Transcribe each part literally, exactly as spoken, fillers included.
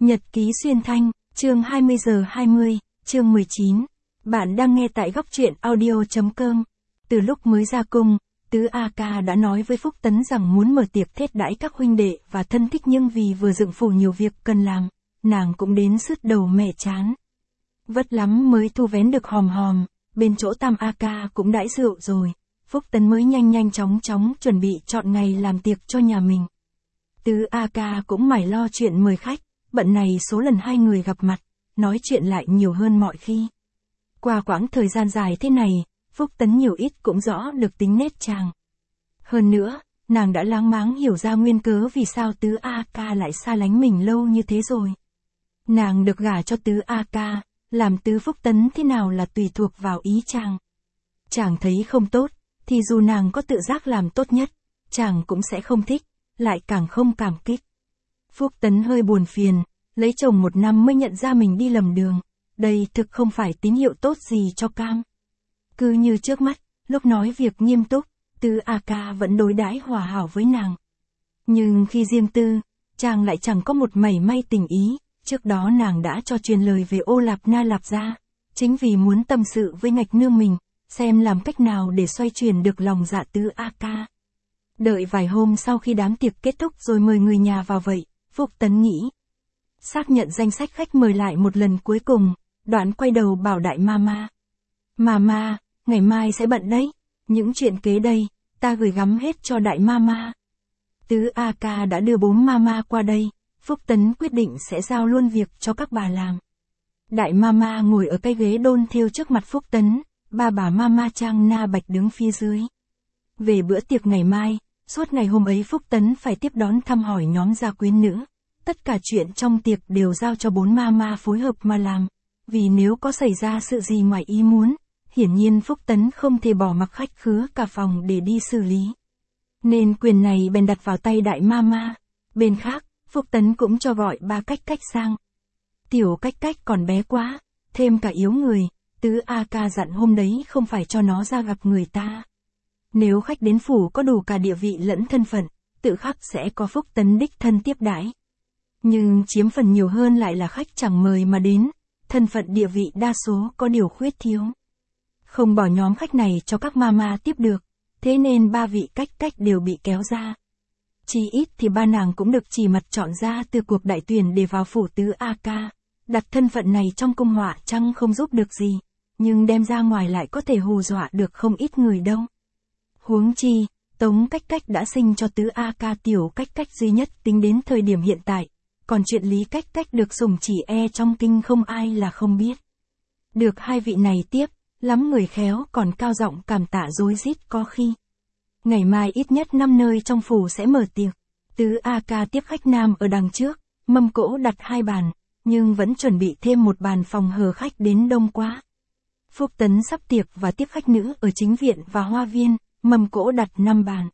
Nhật ký xuyên thanh, chương hai mươi giờ hai mươi, chương mười chín. Bạn đang nghe tại góc truyện audio.com. Từ lúc mới ra cung, Tứ A Ca đã nói với Phúc Tấn rằng muốn mở tiệc thết đãi các huynh đệ và thân thích, nhưng vì vừa dựng phủ nhiều việc cần làm, nàng cũng đến sứt đầu mẻ chán. Vất lắm mới thu vén được hòm hòm, bên chỗ Tam A Ca cũng đãi rượu rồi, Phúc Tấn mới nhanh nhanh chóng chóng chuẩn bị chọn ngày làm tiệc cho nhà mình. Tứ A Ca cũng mải lo chuyện mời khách, bận này số lần hai người gặp mặt, nói chuyện lại nhiều hơn mọi khi. Qua quãng thời gian dài thế này, Phúc Tấn nhiều ít cũng rõ được tính nết chàng. Hơn nữa, nàng đã láng máng hiểu ra nguyên cớ vì sao Tứ A Ca lại xa lánh mình lâu như thế rồi. Nàng được gả cho Tứ A Ca, làm Tứ Phúc Tấn thế nào là tùy thuộc vào ý chàng. Chàng thấy không tốt, thì dù nàng có tự giác làm tốt nhất, chàng cũng sẽ không thích, lại càng không cảm kích. Phúc Tấn hơi buồn phiền, lấy chồng một năm mới nhận ra mình đi lầm đường, đây thực không phải tín hiệu tốt gì cho Cam. Cứ như trước mắt, lúc nói việc nghiêm túc, Tứ A Ca vẫn đối đãi hòa hảo với nàng. Nhưng khi riêng tư, chàng lại chẳng có một mảy may tình ý, trước đó nàng đã cho truyền lời về Ô Lạp Na Lạp gia, chính vì muốn tâm sự với ngạch nương mình, xem làm cách nào để xoay chuyển được lòng dạ Tứ A Ca. Đợi vài hôm sau khi đám tiệc kết thúc rồi mời người nhà vào vậy, Phúc Tấn nghĩ. Xác nhận danh sách khách mời lại một lần cuối cùng, đoạn quay đầu bảo Đại Mama. Mama, ngày mai sẽ bận đấy, những chuyện kế đây, ta gửi gắm hết cho Đại Mama. Tứ A Ca đã đưa bốn Mama qua đây, Phúc Tấn quyết định sẽ giao luôn việc cho các bà làm. Đại Mama ngồi ở cái ghế đôn thêu trước mặt Phúc Tấn, ba bà Mama Trang Na Bạch đứng phía dưới. Về bữa tiệc ngày mai, suốt ngày hôm ấy Phúc Tấn phải tiếp đón thăm hỏi nhóm gia quyến nữ. Tất cả chuyện trong tiệc đều giao cho bốn Mama phối hợp mà làm, vì nếu có xảy ra sự gì ngoài ý muốn, hiển nhiên Phúc Tấn không thể bỏ mặc khách khứa cả phòng để đi xử lý. Nên quyền này bèn đặt vào tay Đại Mama. Bên khác, Phúc Tấn cũng cho gọi ba Cách Cách sang. Tiểu Cách Cách còn bé quá, thêm cả yếu người, Tứ A Ca dặn hôm đấy không phải cho nó ra gặp người ta. Nếu khách đến phủ có đủ cả địa vị lẫn thân phận, tự khắc sẽ có Phúc Tấn đích thân tiếp đãi. Nhưng chiếm phần nhiều hơn lại là khách chẳng mời mà đến, thân phận địa vị đa số có điều khuyết thiếu. Không bỏ nhóm khách này cho các mama tiếp được, thế nên ba vị Cách Cách đều bị kéo ra. Chỉ ít thì ba nàng cũng được chỉ mặt chọn ra từ cuộc đại tuyển để vào phủ Tứ A Ca. Đặt thân phận này trong cung họa chăng không giúp được gì, nhưng đem ra ngoài lại có thể hù dọa được không ít người đâu. Huống chi, Tống Cách Cách đã sinh cho Tứ A Ca tiểu Cách Cách duy nhất tính đến thời điểm hiện tại, còn chuyện Lý Cách Cách được sủng chỉ e trong kinh không ai là không biết. Được hai vị này tiếp, lắm người khéo còn cao giọng cảm tạ rối rít có khi. Ngày mai ít nhất năm nơi trong phủ sẽ mở tiệc. Tứ A Ca tiếp khách nam ở đằng trước, mâm cỗ đặt hai bàn, nhưng vẫn chuẩn bị thêm một bàn phòng hờ khách đến đông quá. Phúc Tấn sắp tiệc và tiếp khách nữ ở chính viện và hoa viên, mâm cỗ đặt năm bàn.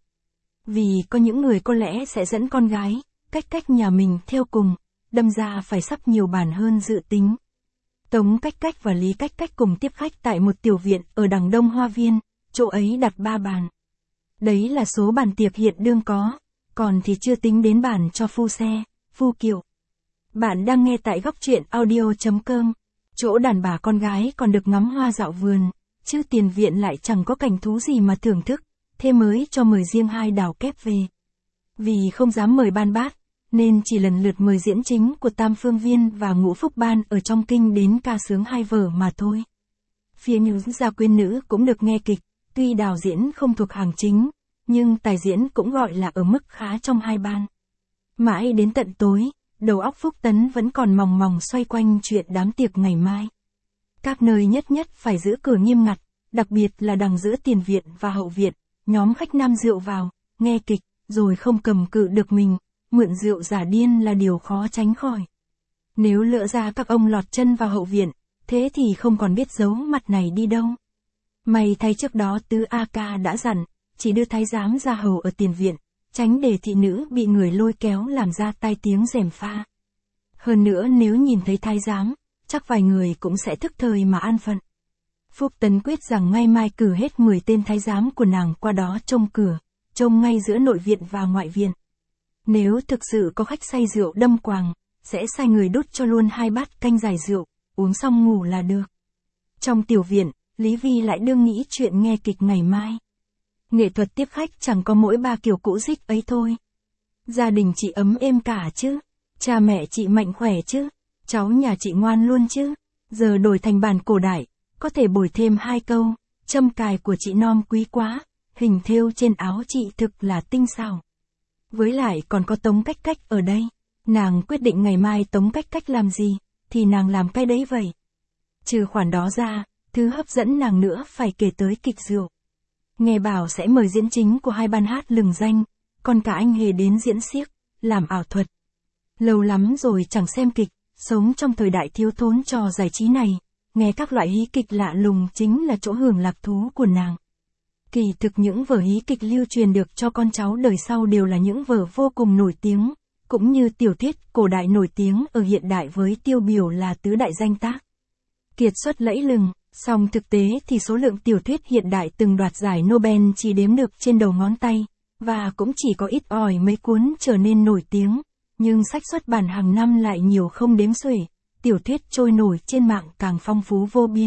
Vì có những người có lẽ sẽ dẫn con gái, Cách Cách nhà mình theo cùng, đâm ra phải sắp nhiều bàn hơn dự tính. Tống Cách Cách và Lý Cách Cách cùng tiếp khách tại một tiểu viện ở đằng đông hoa viên, chỗ ấy đặt ba bàn. Đấy là số bàn tiệc hiện đương có, còn thì chưa tính đến bàn cho phu xe, phu kiệu. Bạn đang nghe tại góc truyện audio.com. Chỗ đàn bà con gái còn được ngắm hoa dạo vườn, chứ tiền viện lại chẳng có cảnh thú gì mà thưởng thức, thế mới cho mời riêng hai đào kép về. Vì không dám mời ban bát, nên chỉ lần lượt mời diễn chính của Tam Phương Viên và Ngũ Phúc Ban ở trong kinh đến ca sướng hai vở mà thôi. Phía những gia quyến nữ cũng được nghe kịch, tuy đào diễn không thuộc hàng chính, nhưng tài diễn cũng gọi là ở mức khá trong hai ban. Mãi đến tận tối, đầu óc Phúc Tấn vẫn còn mòng mòng xoay quanh chuyện đám tiệc ngày mai. Các nơi nhất nhất phải giữ cửa nghiêm ngặt, đặc biệt là đằng giữa tiền viện và hậu viện, nhóm khách nam rượu vào, nghe kịch, rồi không cầm cự được mình, mượn rượu giả điên là điều khó tránh khỏi. Nếu lỡ ra các ông lọt chân vào hậu viện, thế thì không còn biết giấu mặt này đi đâu. May thay trước đó Tứ A Ca đã dặn, chỉ đưa thái giám ra hầu ở tiền viện, tránh để thị nữ bị người lôi kéo làm ra tai tiếng gièm pha. Hơn nữa nếu nhìn thấy thái giám, chắc vài người cũng sẽ thức thời mà an phận. Phúc Tấn quyết rằng ngay mai cử hết mười tên thái giám của nàng qua đó trông cửa, trông ngay giữa nội viện và ngoại viện. Nếu thực sự có khách say rượu đâm quàng, sẽ sai người đút cho luôn hai bát canh giải rượu, uống xong ngủ là được. Trong tiểu viện, Lý Vi lại đương nghĩ chuyện nghe kịch ngày mai. Nghệ thuật tiếp khách chẳng có mỗi ba kiểu cũ dích ấy thôi. Gia đình chị ấm êm cả chứ, cha mẹ chị mạnh khỏe chứ, cháu nhà chị ngoan luôn chứ, giờ đổi thành bản cổ đại, có thể bồi thêm hai câu, châm cài của chị non quý quá, hình thêu trên áo chị thực là tinh xảo. Với lại còn có Tống Cách Cách ở đây, nàng quyết định ngày mai Tống Cách Cách làm gì, thì nàng làm cái đấy vậy. Trừ khoản đó ra, thứ hấp dẫn nàng nữa phải kể tới kịch rượu. Nghe bảo sẽ mời diễn chính của hai ban hát lừng danh, còn cả anh Hề đến diễn xiếc, làm ảo thuật. Lâu lắm rồi chẳng xem kịch, sống trong thời đại thiếu thốn trò giải trí này, nghe các loại hí kịch lạ lùng chính là chỗ hưởng lạc thú của nàng. Kỳ thực những vở hí kịch lưu truyền được cho con cháu đời sau đều là những vở vô cùng nổi tiếng, cũng như tiểu thuyết cổ đại nổi tiếng ở hiện đại với tiêu biểu là tứ đại danh tác. Kiệt xuất lẫy lừng, song thực tế thì số lượng tiểu thuyết hiện đại từng đoạt giải Nobel chỉ đếm được trên đầu ngón tay, và cũng chỉ có ít ỏi mấy cuốn trở nên nổi tiếng, nhưng sách xuất bản hàng năm lại nhiều không đếm xuể, tiểu thuyết trôi nổi trên mạng càng phong phú vô biên.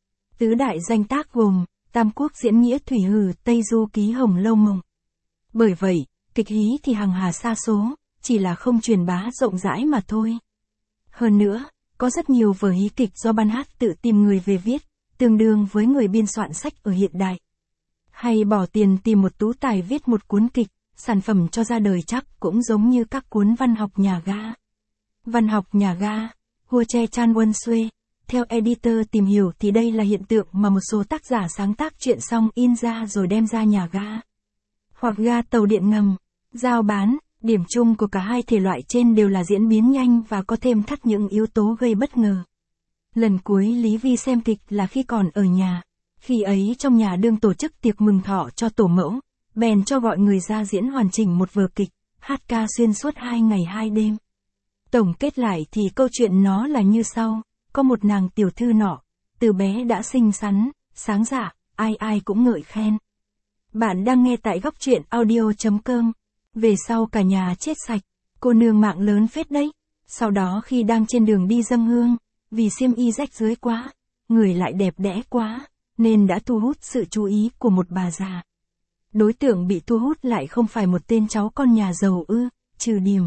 Tứ đại danh tác gồm Tam Quốc diễn nghĩa Thủy Hử, Tây Du ký Hồng Lâu Mộng. Bởi vậy, kịch hí thì hàng hà sa số, chỉ là không truyền bá rộng rãi mà thôi. Hơn nữa, có rất nhiều vở hí kịch do ban hát tự tìm người về viết, tương đương với người biên soạn sách ở hiện đại. Hay bỏ tiền tìm một tú tài viết một cuốn kịch, sản phẩm cho ra đời chắc cũng giống như các cuốn văn học nhà ga. Văn học nhà ga, Hua Che Chan Won Sue. Theo editor tìm hiểu thì đây là hiện tượng mà một số tác giả sáng tác truyện xong in ra rồi đem ra nhà ga, hoặc ga tàu điện ngầm, giao bán. Điểm chung của cả hai thể loại trên đều là diễn biến nhanh và có thêm thắt những yếu tố gây bất ngờ. Lần cuối Lý Vi xem kịch là khi còn ở nhà. Khi ấy trong nhà đương tổ chức tiệc mừng thọ cho tổ mẫu, bèn cho gọi người ra diễn hoàn chỉnh một vở kịch, hát ca xuyên suốt hai ngày hai đêm. Tổng kết lại thì câu chuyện nó là như sau. Có một nàng tiểu thư nọ, từ bé đã xinh xắn, sáng dạ, ai ai cũng ngợi khen. Bạn đang nghe tại góc truyện audio chấm com. Về sau cả nhà chết sạch, cô nương mạng lớn phết đấy. Sau đó khi đang trên đường đi dâng hương, vì xiêm y rách rưới quá, người lại đẹp đẽ quá, nên đã thu hút sự chú ý của một bà già. Đối tượng bị thu hút lại không phải một tên cháu con nhà giàu ư, trừ điểm.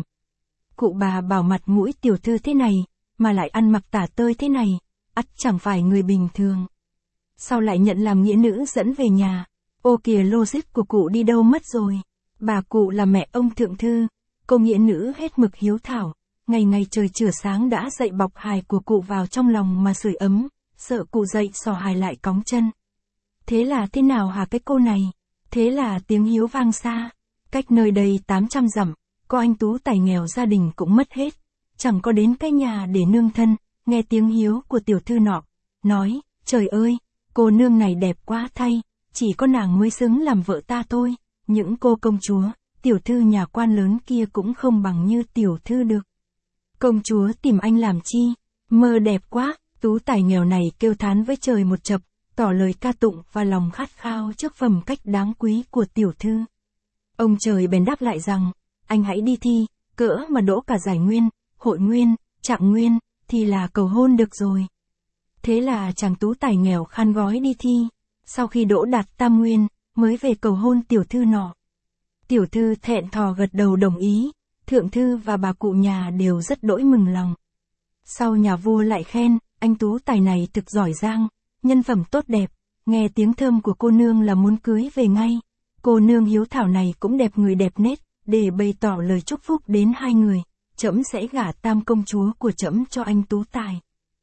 Cụ bà bảo mặt mũi tiểu thư thế này, mà lại ăn mặc tả tơi thế này, ắt chẳng phải người bình thường. Sau lại nhận làm nghĩa nữ dẫn về nhà, ô kìa logic của cụ đi đâu mất rồi. Bà cụ là mẹ ông thượng thư, cô nghĩa nữ hết mực hiếu thảo, ngày ngày trời chửa sáng đã dậy bọc hài của cụ vào trong lòng mà sưởi ấm, sợ cụ dậy xỏ hài lại cóng chân. Thế là thế nào hả cái cô này? Thế là tiếng hiếu vang xa, cách nơi đây tám trăm dặm, có anh tú tài nghèo gia đình cũng mất hết, chẳng có đến cái nhà để nương thân, nghe tiếng hiếu của tiểu thư nọ, nói, trời ơi, cô nương này đẹp quá thay, chỉ có nàng mới xứng làm vợ ta thôi. Những cô công chúa, tiểu thư nhà quan lớn kia cũng không bằng như tiểu thư được. Công chúa tìm anh làm chi? Mơ đẹp quá, tú tài nghèo này kêu thán với trời một chập, tỏ lời ca tụng và lòng khát khao trước phẩm cách đáng quý của tiểu thư. Ông trời bèn đáp lại rằng, anh hãy đi thi, cỡ mà đỗ cả giải nguyên, hội nguyên, trạng nguyên, thì là cầu hôn được rồi. Thế là chàng tú tài nghèo khăn gói đi thi, sau khi đỗ đạt tam nguyên, mới về cầu hôn tiểu thư nọ. Tiểu thư thẹn thò gật đầu đồng ý, thượng thư và bà cụ nhà đều rất đỗi mừng lòng. Sau nhà vua lại khen, anh tú tài này thực giỏi giang, nhân phẩm tốt đẹp, nghe tiếng thơm của cô nương là muốn cưới về ngay. Cô nương hiếu thảo này cũng đẹp người đẹp nết, để bày tỏ lời chúc phúc đến hai người, trẫm sẽ gả tam công chúa của trẫm cho anh tú tài.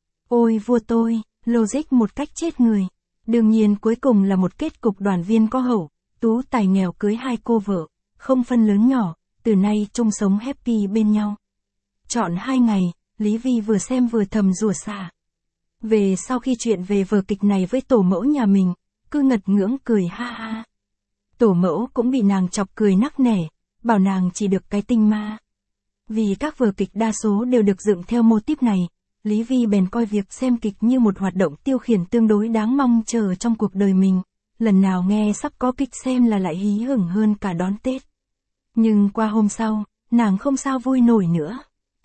Ôi vua tôi, logic một cách chết người. Đương nhiên cuối cùng là một kết cục đoàn viên có hậu, tú tài nghèo cưới hai cô vợ, không phân lớn nhỏ, từ nay chung sống happy bên nhau. Chọn hai ngày, Lý Vi vừa xem vừa thầm rủa xả. Về sau khi chuyện về vở kịch này với tổ mẫu nhà mình, cứ ngật ngưỡng cười ha ha. Tổ mẫu cũng bị nàng chọc cười nắc nẻ, bảo nàng chỉ được cái tinh ma. Vì các vở kịch đa số đều được dựng theo mô típ này, Lý Vi bèn coi việc xem kịch như một hoạt động tiêu khiển tương đối đáng mong chờ trong cuộc đời mình. Lần nào nghe sắp có kịch xem là lại hí hửng hơn cả đón Tết. Nhưng qua hôm sau, nàng không sao vui nổi nữa.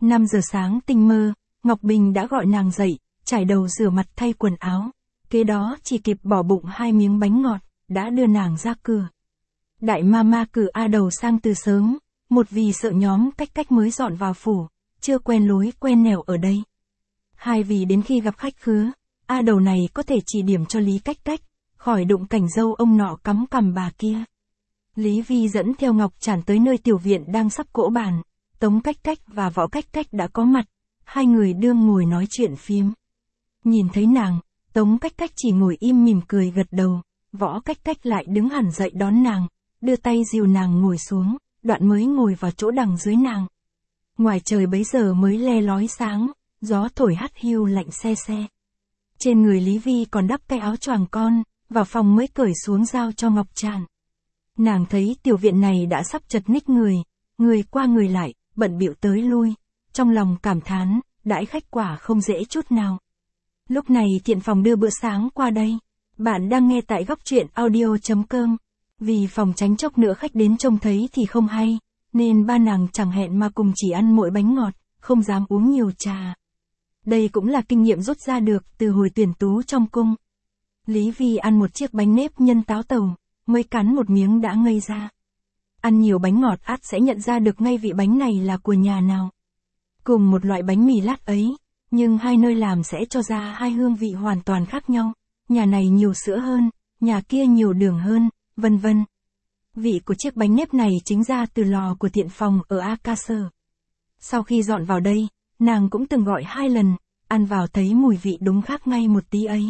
năm giờ sáng tinh mơ, Ngọc Bình đã gọi nàng dậy, trải đầu rửa mặt thay quần áo. Kế đó chỉ kịp bỏ bụng hai miếng bánh ngọt, đã đưa nàng ra cửa. Đại mama cử A Đầu sang từ sớm, một vì sợ nhóm cách cách mới dọn vào phủ, chưa quen lối quen nẻo ở đây. Hai vì đến khi gặp khách khứa, A Đầu này có thể chỉ điểm cho Lý Cách Cách, khỏi đụng cảnh dâu ông nọ cắm cằm bà kia. Lý Vi dẫn theo Ngọc Trản tới nơi tiểu viện đang sắp cỗ bàn, Tống Cách Cách và Võ Cách Cách đã có mặt, hai người đương ngồi nói chuyện phiếm. Nhìn thấy nàng, Tống Cách Cách chỉ ngồi im mỉm cười gật đầu, Võ Cách Cách lại đứng hẳn dậy đón nàng, đưa tay dìu nàng ngồi xuống, đoạn mới ngồi vào chỗ đằng dưới nàng. Ngoài trời bấy giờ mới le lói sáng, gió thổi hắt hiu lạnh se se. Trên người Lý Vi còn đắp cái áo choàng con, vào phòng mới cởi xuống giao cho Ngọc Tràn. Nàng thấy tiểu viện này đã sắp chật ních người, người qua người lại, bận bịu tới lui, trong lòng cảm thán, đãi khách quả không dễ chút nào. Lúc này Thiện Phòng đưa bữa sáng qua đây. Bạn đang nghe tại góc truyện audio chấm com. Vì phòng tránh chốc nữa khách đến trông thấy thì không hay, nên ba nàng chẳng hẹn mà cùng chỉ ăn mỗi bánh ngọt, không dám uống nhiều trà. Đây cũng là kinh nghiệm rút ra được từ hồi tuyển tú trong cung. Lý Vi ăn một chiếc bánh nếp nhân táo tàu, mới cắn một miếng đã ngây ra. Ăn nhiều bánh ngọt ắt sẽ nhận ra được ngay vị bánh này là của nhà nào. Cùng một loại bánh mì lát ấy, nhưng hai nơi làm sẽ cho ra hai hương vị hoàn toàn khác nhau. Nhà này nhiều sữa hơn, nhà kia nhiều đường hơn, vân vân. Vị của chiếc bánh nếp này chính ra từ lò của Thiện Phòng ở A Ca Sở. Sau khi dọn vào đây, nàng cũng từng gọi hai lần, ăn vào thấy mùi vị đúng khác ngay một tí ấy.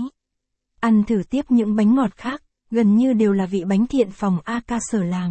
Ăn thử tiếp những bánh ngọt khác, gần như đều là vị bánh Thiện Phòng A Ca Sở làm.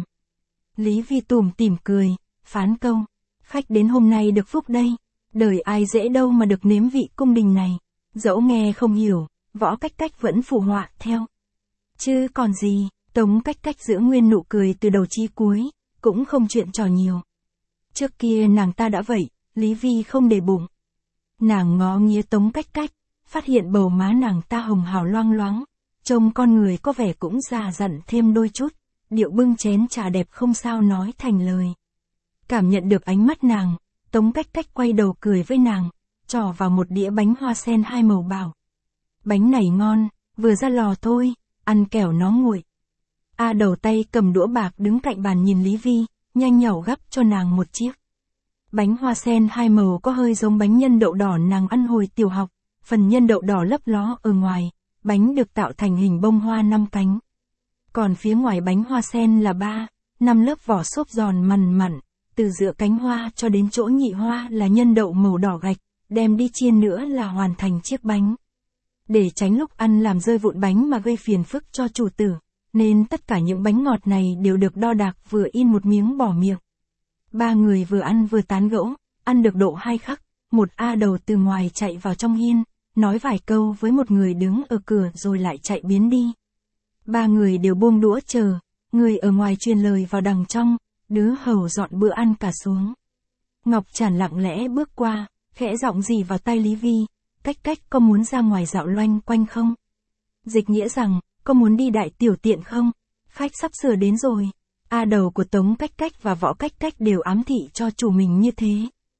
Lý Vi tủm tỉm cười, phán câu, khách đến hôm nay được phúc đây, đời ai dễ đâu mà được nếm vị cung đình này. Dẫu nghe không hiểu, Võ Cách Cách vẫn phụ họa theo. Chứ còn gì, Tống Cách Cách giữ nguyên nụ cười từ đầu chí cuối, cũng không chuyện trò nhiều. Trước kia nàng ta đã vậy, Lý Vi không để bụng. Nàng ngó nghía Tống Cách Cách, phát hiện bầu má nàng ta hồng hào loang loáng, trông con người có vẻ cũng già dặn thêm đôi chút, điệu bưng chén trà đẹp không sao nói thành lời. Cảm nhận được ánh mắt nàng, Tống Cách Cách quay đầu cười với nàng, trò vào một đĩa bánh hoa sen hai màu bảo. Bánh này ngon, vừa ra lò thôi, ăn kẻo nó nguội. A Đầu tay cầm đũa bạc đứng cạnh bàn nhìn Lý Vi, nhanh nhảu gắp cho nàng một chiếc. Bánh hoa sen hai màu có hơi giống bánh nhân đậu đỏ nàng ăn hồi tiểu học, phần nhân đậu đỏ lấp ló ở ngoài, bánh được tạo thành hình bông hoa năm cánh. Còn phía ngoài bánh hoa sen là ba, năm lớp vỏ xốp giòn mằn mặn, từ giữa cánh hoa cho đến chỗ nhị hoa là nhân đậu màu đỏ gạch, đem đi chiên nữa là hoàn thành chiếc bánh. Để tránh lúc ăn làm rơi vụn bánh mà gây phiền phức cho chủ tử, nên tất cả những bánh ngọt này đều được đo đạc vừa in một miếng bỏ miệng. Ba người vừa ăn vừa tán gẫu, ăn được độ hai khắc, một A Đầu từ ngoài chạy vào trong hiên, nói vài câu với một người đứng ở cửa rồi lại chạy biến đi. Ba người đều buông đũa chờ, người ở ngoài truyền lời vào đằng trong, đứa hầu dọn bữa ăn cả xuống. Ngọc Trản lặng lẽ bước qua, khẽ giọng gì vào tai Lý Vi, Cách Cách có muốn ra ngoài dạo loanh quanh không? Dịch nghĩa rằng, có muốn đi đại tiểu tiện không? Khách sắp sửa đến rồi. A Đầu của Tống Cách Cách và Võ Cách Cách đều ám thị cho chủ mình như thế.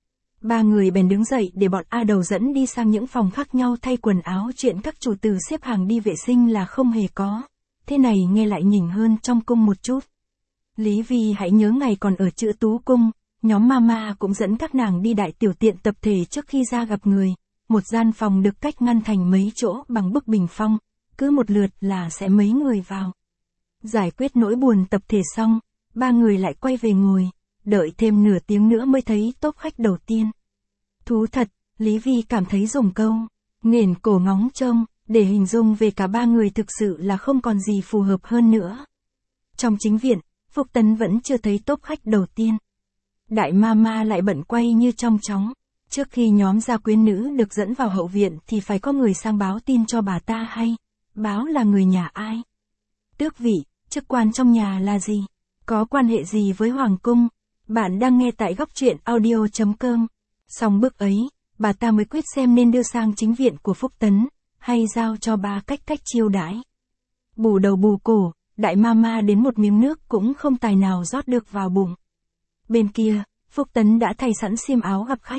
Ba người bèn đứng dậy để bọn A Đầu dẫn đi sang những phòng khác nhau thay quần áo, chuyện các chủ tử xếp hàng đi vệ sinh là không hề có. Thế này nghe lại nhỉnh hơn trong cung một chút. Lý Vi hãy nhớ ngày còn ở Chữ Tú Cung, nhóm mama cũng dẫn các nàng đi đại tiểu tiện tập thể trước khi ra gặp người. Một gian phòng được cách ngăn thành mấy chỗ bằng bức bình phong, cứ một lượt là sẽ mấy người vào. Giải quyết nỗi buồn tập thể xong, ba người lại quay về ngồi, đợi thêm nửa tiếng nữa mới thấy tốp khách đầu tiên. Thú thật, Lý Vi cảm thấy dùng câu, nghển cổ ngóng trông, để hình dung về cả ba người thực sự là không còn gì phù hợp hơn nữa. Trong chính viện, Phúc Tấn vẫn chưa thấy tốp khách đầu tiên. Đại mama lại bận quay như trong chóng. Trước khi nhóm gia quyến nữ được dẫn vào hậu viện thì phải có người sang báo tin cho bà ta hay. Báo là người nhà ai? Tước vị, chức quan trong nhà là gì? Có quan hệ gì với Hoàng cung? Bạn đang nghe tại góc truyện audio chấm com. Xong bước ấy, bà ta mới quyết xem nên đưa sang chính viện của Phúc Tấn, hay giao cho ba Cách Cách chiêu đãi. Bù đầu bù cổ, đại mama đến một miếng nước cũng không tài nào rót được vào bụng. Bên kia, Phúc Tấn đã thay sẵn xiêm áo gặp khách,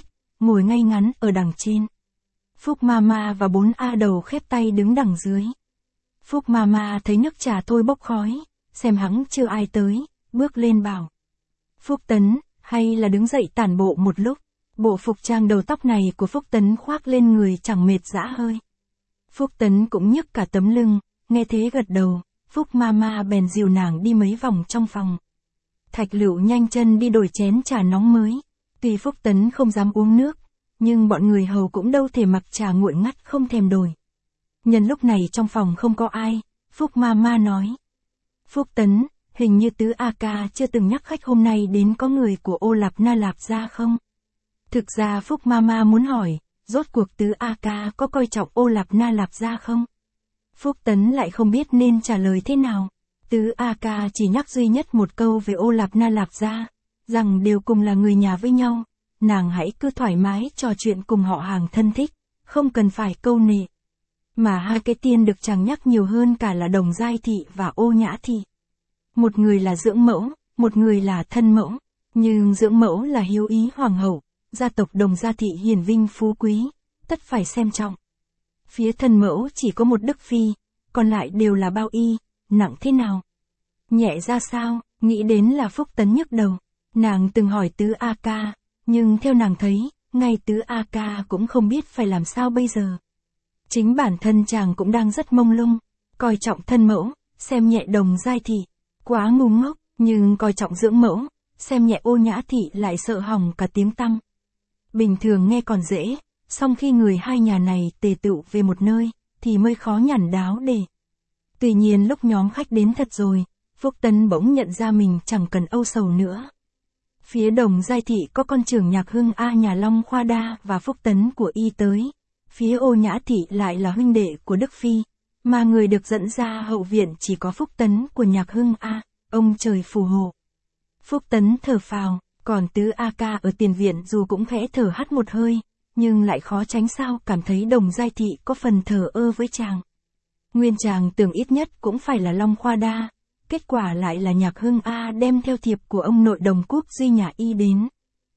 ngồi ngay ngắn ở đằng trên. Phúc Mama và bốn A đầu khép tay đứng đằng dưới. Phúc Mama thấy nước trà thôi bốc khói, xem hẵng chưa ai tới, bước lên bảo. Phúc Tấn, hay là đứng dậy tản bộ một lúc. Bộ phục trang đầu tóc này của Phúc Tấn khoác lên người chẳng mệt dã hơi. Phúc Tấn cũng nhức cả tấm lưng, nghe thế gật đầu, Phúc Mama bèn dìu nàng đi mấy vòng trong phòng. Thạch Lựu nhanh chân đi đổi chén trà nóng mới. Tuy Phúc Tấn không dám uống nước, nhưng bọn người hầu cũng đâu thể mặc trà nguội ngắt không thèm đổi. Nhân lúc này trong phòng không có ai, Phúc Mama nói. Phúc Tấn, hình như Tứ A Ca chưa từng nhắc khách hôm nay đến có người của Ô Lạp Na Lạp gia không? Thực ra Phúc Mama muốn hỏi, rốt cuộc Tứ A Ca có coi trọng Ô Lạp Na Lạp gia không? Phúc Tấn lại không biết nên trả lời thế nào. Tứ A Ca chỉ nhắc duy nhất một câu về Ô Lạp Na Lạp gia, rằng đều cùng là người nhà với nhau, nàng hãy cứ thoải mái trò chuyện cùng họ hàng thân thích, không cần phải câu nệ. Mà hai cái tiên được chàng nhắc nhiều hơn cả là Đồng Giai Thị và Ô Nhã Thị. Một người là dưỡng mẫu, một người là thân mẫu, nhưng dưỡng mẫu là hiếu ý hoàng hậu, gia tộc Đồng Gia Thị hiền vinh phú quý, tất phải xem trọng. Phía thân mẫu chỉ có một Đức Phi, còn lại đều là bao y, nặng thế nào? Nhẹ ra sao? Nghĩ đến là Phúc Tấn nhức đầu. Nàng từng hỏi Tứ A Ca, nhưng theo nàng thấy, ngay Tứ A Ca cũng không biết phải làm sao bây giờ. Chính bản thân chàng cũng đang rất mông lung, coi trọng thân mẫu, xem nhẹ Đồng Giai Thị, quá ngu ngốc, nhưng coi trọng dưỡng mẫu, xem nhẹ Ô Nhã Thị lại sợ hỏng cả tiếng tăm. Bình thường nghe còn dễ, song khi người hai nhà này tề tựu về một nơi, thì mới khó nhằn đáo để. Tuy nhiên lúc nhóm khách đến thật rồi, Phúc Tấn bỗng nhận ra mình chẳng cần âu sầu nữa. Phía Đồng Giai Thị có con trưởng Nhạc Hưng A nhà Long Khoa Đa và Phúc Tấn của y tới. Phía Ô Nhã Thị lại là huynh đệ của Đức Phi, mà người được dẫn ra hậu viện chỉ có Phúc Tấn của Nhạc Hưng A, ông trời phù hộ. Phúc Tấn thở phào, còn Tứ A Ca ở tiền viện dù cũng khẽ thở hắt một hơi, nhưng lại khó tránh sao cảm thấy Đồng Giai Thị có phần thờ ơ với chàng. Nguyên chàng tưởng ít nhất cũng phải là Long Khoa Đa, kết quả lại là Nhạc Hưng A đem theo thiệp của ông nội Đồng Quốc Duy nhà y đến.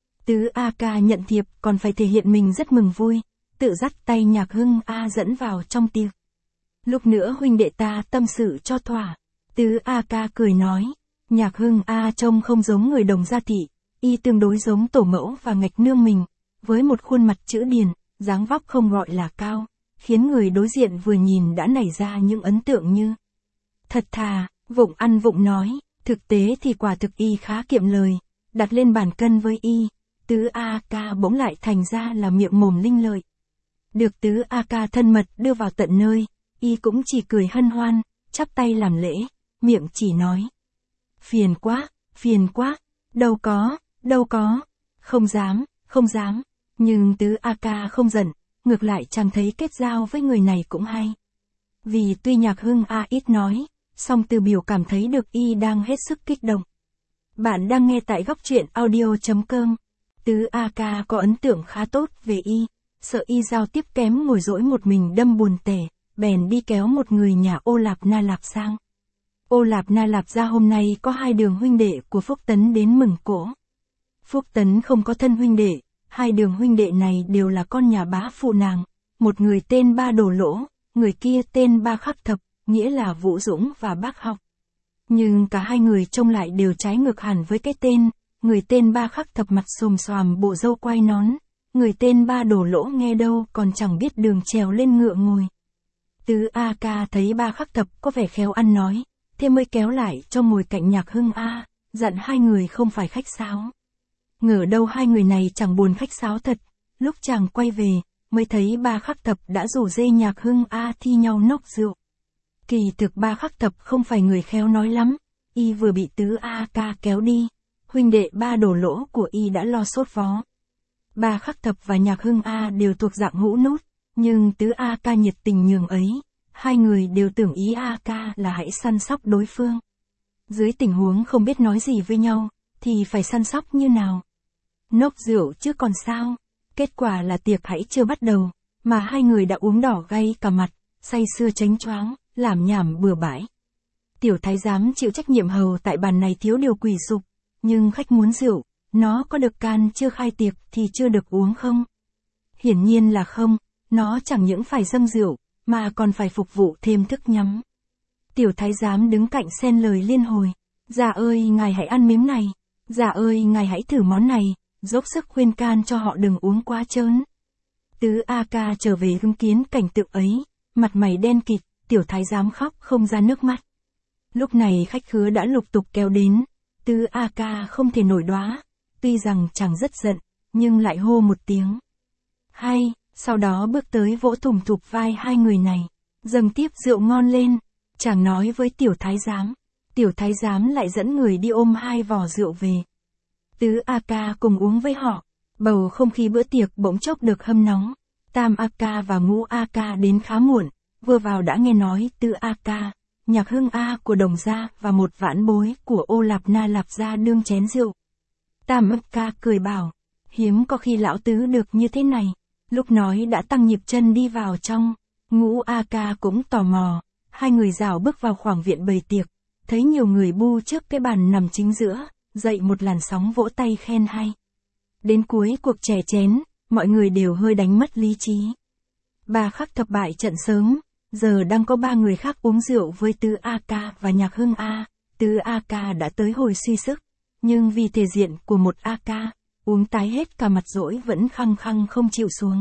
Tứ A Ca nhận thiệp còn phải thể hiện mình rất mừng vui, tự dắt tay Nhạc Hưng A dẫn vào trong tiệc. Lúc nữa huynh đệ ta tâm sự cho thỏa. Tứ A Ca cười nói, Nhạc Hưng A trông không giống người Đồng Gia Thị, y tương đối giống tổ mẫu và ngạch nương mình, với một khuôn mặt chữ điền, dáng vóc không gọi là cao, khiến người đối diện vừa nhìn đã nảy ra những ấn tượng như thật thà, vụng ăn vụng nói, thực tế thì quả thực y khá kiệm lời, đặt lên bàn cân với y, Tứ A Ca bỗng lại thành ra là miệng mồm linh lợi. Được Tứ A Ca thân mật đưa vào tận nơi, y cũng chỉ cười hân hoan, chắp tay làm lễ, miệng chỉ nói. Phiền quá, phiền quá, đâu có, đâu có, không dám, không dám, nhưng Tứ A Ca không giận, ngược lại chàng thấy kết giao với người này cũng hay. Vì tuy Nhạc Hưng A ít nói, song từ biểu cảm thấy được y đang hết sức kích động. Bạn đang nghe tại góc truyện audio chấm com. Tứ A Ca có ấn tượng khá tốt về y, sợ y giao tiếp kém ngồi dỗi một mình đâm buồn tẻ, bèn đi kéo một người nhà Ô Lạp Na Lạp sang. Ô Lạp Na Lạp gia hôm nay có hai đường huynh đệ của Phúc Tấn đến mừng cỗ. Phúc Tấn không có thân huynh đệ, hai đường huynh đệ này đều là con nhà bá phụ nàng, một người tên Ba Đồ Lỗ, người kia tên Ba Khắc Thập, nghĩa là Vũ Dũng và Bác Học. Nhưng cả hai người trông lại đều trái ngược hẳn với cái tên, người tên Ba Khắc Thập mặt xồm xoàm bộ râu quai nón, người tên Ba Đồ Lỗ nghe đâu còn chẳng biết đường trèo lên ngựa ngồi. Tứ A Ca thấy Ba Khắc Thập có vẻ khéo ăn nói, thế mới kéo lại cho ngồi cạnh Nhạc Hưng A, dặn hai người không phải khách sáo. Ngờ đâu hai người này chẳng buồn khách sáo thật, lúc chàng quay về, mới thấy Ba Khắc Thập đã rủ dê Nhạc Hưng A thi nhau nốc rượu. Kỳ thực Ba Khắc Thập không phải người khéo nói lắm, y vừa bị Tứ A Ca kéo đi, huynh đệ Ba Đồ Lỗ của y đã lo sốt vó. Ba Khắc Thập và Nhạc Hưng A đều thuộc dạng hũ nút, nhưng Tứ A Ca nhiệt tình nhường ấy, hai người đều tưởng ý A Ca là hãy săn sóc đối phương. Dưới tình huống không biết nói gì với nhau, thì phải săn sóc như nào? Nốc rượu chứ còn sao? Kết quả là tiệc hãy chưa bắt đầu, mà hai người đã uống đỏ gay cả mặt, say sưa chánh choáng, làm nhảm bừa bãi. Tiểu thái giám chịu trách nhiệm hầu tại bàn này thiếu điều quỷ dục, nhưng khách muốn rượu, nó có được can chưa khai tiệc thì chưa được uống không, Hiển nhiên là không, nó chẳng những phải dâng rượu, mà còn phải phục vụ thêm thức nhắm. Tiểu thái giám đứng cạnh xen lời liên hồi. Dạ ơi ngài hãy ăn miếng này, dạ ơi ngài hãy thử món này, dốc sức khuyên can cho họ đừng uống quá trớn. Tứ A Ca trở về chứng kiến cảnh tượng ấy, mặt mày đen kịt, tiểu thái giám khóc không ra nước mắt. Lúc này khách khứa đã lục tục kéo đến, Tứ A Ca không thể nổi đoá, tuy rằng chàng rất giận, nhưng lại hô một tiếng. Hay, sau đó bước tới vỗ thủng thụp vai hai người này, dâng tiếp rượu ngon lên, chàng nói với tiểu thái giám. Tiểu thái giám lại dẫn người đi ôm hai vò rượu về. Tứ A Ca cùng uống với họ, bầu không khí bữa tiệc bỗng chốc được hâm nóng. Tam A Ca và Ngũ A Ca đến khá muộn, vừa vào đã nghe nói Tứ A Ca, Nhạc Hưng A của Đồng gia và một vãn bối của Ô Lạp Na Lạp gia đương chén rượu. Tam A Ca cười bảo, hiếm có khi lão tứ được như thế này. Lúc nói đã tăng nhịp chân đi vào trong. Ngũ A Ca cũng tò mò, hai người rảo bước vào khoảng viện bày tiệc. Thấy nhiều người bu trước cái bàn nằm chính giữa, dậy một làn sóng vỗ tay khen hay. Đến cuối cuộc chè chén, mọi người đều hơi đánh mất lý trí. Ba Khắc thập bại trận sớm, giờ đang có ba người khác uống rượu với Tứ A Ca và Nhạc Hưng A. Tứ A Ca đã tới hồi suy sức, nhưng vì thể diện của một A Ca, uống tái hết cả mặt rỗi vẫn khăng khăng không chịu xuống.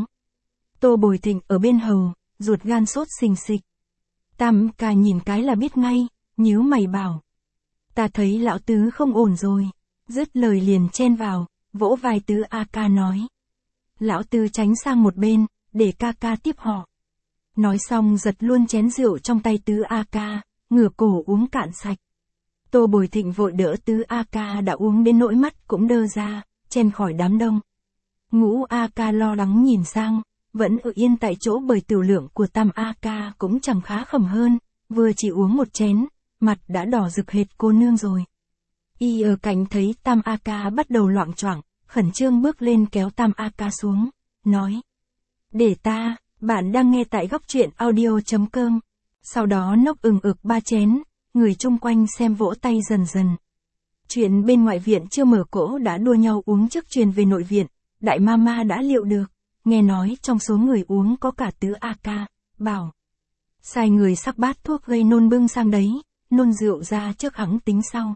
Tô Bồi Thịnh ở bên hầu, ruột gan sốt xình xịch. Tam Ca nhìn cái là biết ngay. Nhíu mày bảo, ta thấy lão tứ không ổn rồi, dứt lời liền chen vào, vỗ vai Tứ A Ca nói. Lão tứ tránh sang một bên, để ca ca tiếp họ. Nói xong giật luôn chén rượu trong tay Tứ A Ca, ngửa cổ uống cạn sạch. Tô Bồi Thịnh vội đỡ Tứ A Ca đã uống đến nỗi mắt cũng đơ ra, chen khỏi đám đông. Ngũ A Ca lo lắng nhìn sang, vẫn ở yên tại chỗ bởi tiểu lượng của Tam A Ca cũng chẳng khá khẩm hơn, vừa chỉ uống một chén. Mặt đã đỏ rực hệt cô nương rồi. Y ở cạnh thấy Tam A Ca bắt đầu loạng choạng, khẩn trương bước lên kéo Tam A Ca xuống, nói. Để ta, bạn đang nghe tại góc truyện audio.com. Sau đó nốc ừng ực ba chén, người chung quanh xem vỗ tay dần dần. Chuyện bên ngoại viện chưa mở cỗ đã đua nhau uống trước truyền về nội viện, đại mama đã liệu được, nghe nói trong số người uống có cả Tứ A Ca, bảo. Sai người sắc bát thuốc gây nôn bưng sang đấy. Nôn rượu ra trước hẵng tính sau.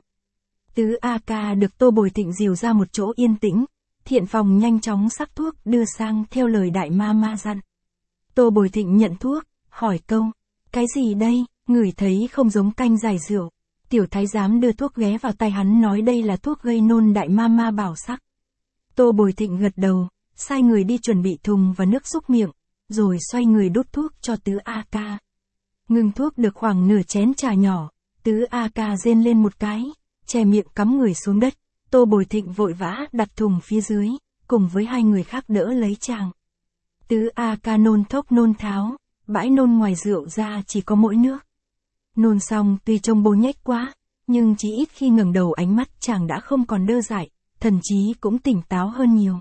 Tứ A Ca được Tô Bồi Thịnh dìu ra một chỗ yên tĩnh, thiện phòng nhanh chóng sắc thuốc đưa sang theo lời đại ma ma dặn. Tô Bồi Thịnh nhận thuốc, hỏi câu, cái gì đây, ngửi thấy không giống canh giải rượu. Tiểu thái giám đưa thuốc ghé vào tay hắn nói đây là thuốc gây nôn đại ma ma bảo sắc. Tô Bồi Thịnh gật đầu, sai người đi chuẩn bị thùng và nước xúc miệng, rồi xoay người đút thuốc cho Tứ A Ca. Ngừng thuốc được khoảng nửa chén trà nhỏ. Tứ A Ca rên lên một cái, che miệng cắm người xuống đất, Tô Bồi Thịnh vội vã đặt thùng phía dưới, cùng với hai người khác đỡ lấy chàng. Tứ A Ca nôn thốc nôn tháo, bãi nôn ngoài rượu ra chỉ có mỗi nước. Nôn xong tuy trông bô nhách quá, nhưng chỉ ít khi ngẩng đầu ánh mắt chàng đã không còn đơ dại, thần trí cũng tỉnh táo hơn nhiều.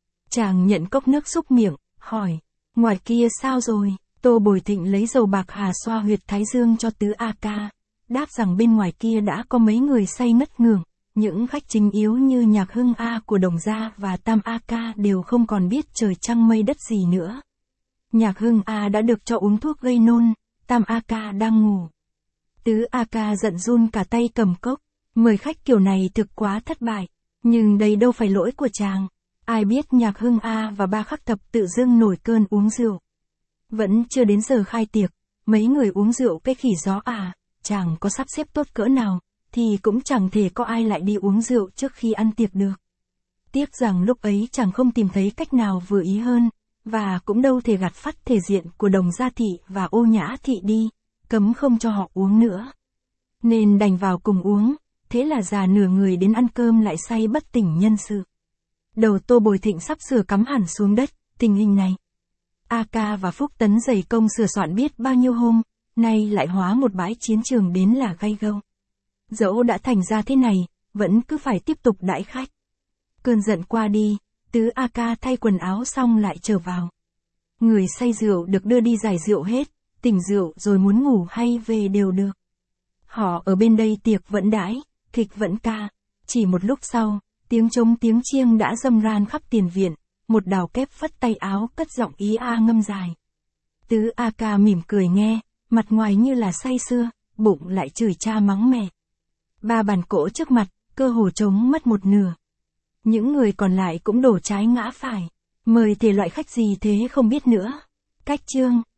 Chàng nhận cốc nước xúc miệng, hỏi, ngoài kia sao rồi? Tô Bồi Thịnh lấy dầu bạc hà xoa huyệt thái dương cho Tứ A Ca. Đáp rằng bên ngoài kia đã có mấy người say ngất ngường, những khách chính yếu như Nhạc Hưng A của Đồng gia và Tam A Ca đều không còn biết trời trăng mây đất gì nữa. Nhạc Hưng A đã được cho uống thuốc gây nôn, Tam A Ca đang ngủ. Tứ A Ca giận run cả tay cầm cốc, mời khách kiểu này thực quá thất bại, nhưng đây đâu phải lỗi của chàng. Ai biết Nhạc Hưng A và Ba Khắc Thập tự dưng nổi cơn uống rượu. Vẫn chưa đến giờ khai tiệc, mấy người uống rượu cái khỉ gió à. Chàng có sắp xếp tốt cỡ nào, thì cũng chẳng thể có ai lại đi uống rượu trước khi ăn tiệc được. Tiếc rằng lúc ấy chàng không tìm thấy cách nào vừa ý hơn, và cũng đâu thể gạt phắt thể diện của Đồng gia thị và Ô Nhã thị đi, cấm không cho họ uống nữa. Nên đành vào cùng uống, thế là già nửa người đến ăn cơm lại say bất tỉnh nhân sự. Đầu Tô Bồi Thịnh sắp sửa cắm hẳn xuống đất, tình hình này. A Ca và Phúc Tấn dày công sửa soạn biết bao nhiêu hôm, nay lại hóa một bãi chiến trường đến là gay gâu. Dẫu đã thành ra thế này, vẫn cứ phải tiếp tục đãi khách. Cơn giận qua đi, Tứ A Ca thay quần áo xong lại trở vào. Người say rượu được đưa đi giải rượu hết, tỉnh rượu rồi muốn ngủ hay về đều được. Họ ở bên đây tiệc vẫn đãi, kịch vẫn ca. Chỉ một lúc sau, tiếng trống tiếng chiêng đã râm ran khắp tiền viện, một đào kép phất tay áo cất giọng ý a ngâm dài. Tứ A Ca mỉm cười nghe, mặt ngoài như là say sưa, bụng lại chửi cha mắng mẹ. Ba bàn cỗ trước mặt, cơ hồ trống mất một nửa. Những người còn lại cũng đổ trái ngã phải. Mời thể loại khách gì thế không biết nữa. Cách chương.